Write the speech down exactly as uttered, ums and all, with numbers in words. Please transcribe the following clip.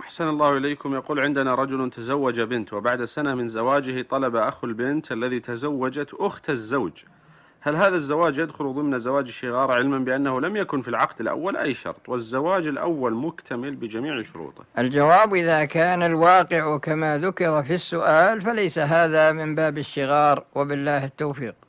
أحسن الله إليكم. يقول عندنا رجل تزوج بنت وبعد سنة من زواجه طلب أخو البنت الذي تزوجت أخت الزوج، هل هذا الزواج يدخل ضمن زواج الشغار علما بأنه لم يكن في العقد الأول أي شرط والزواج الأول مكتمل بجميع شروطه؟ الجواب: إذا كان الواقع كما ذكر في السؤال فليس هذا من باب الشغار، وبالله التوفيق.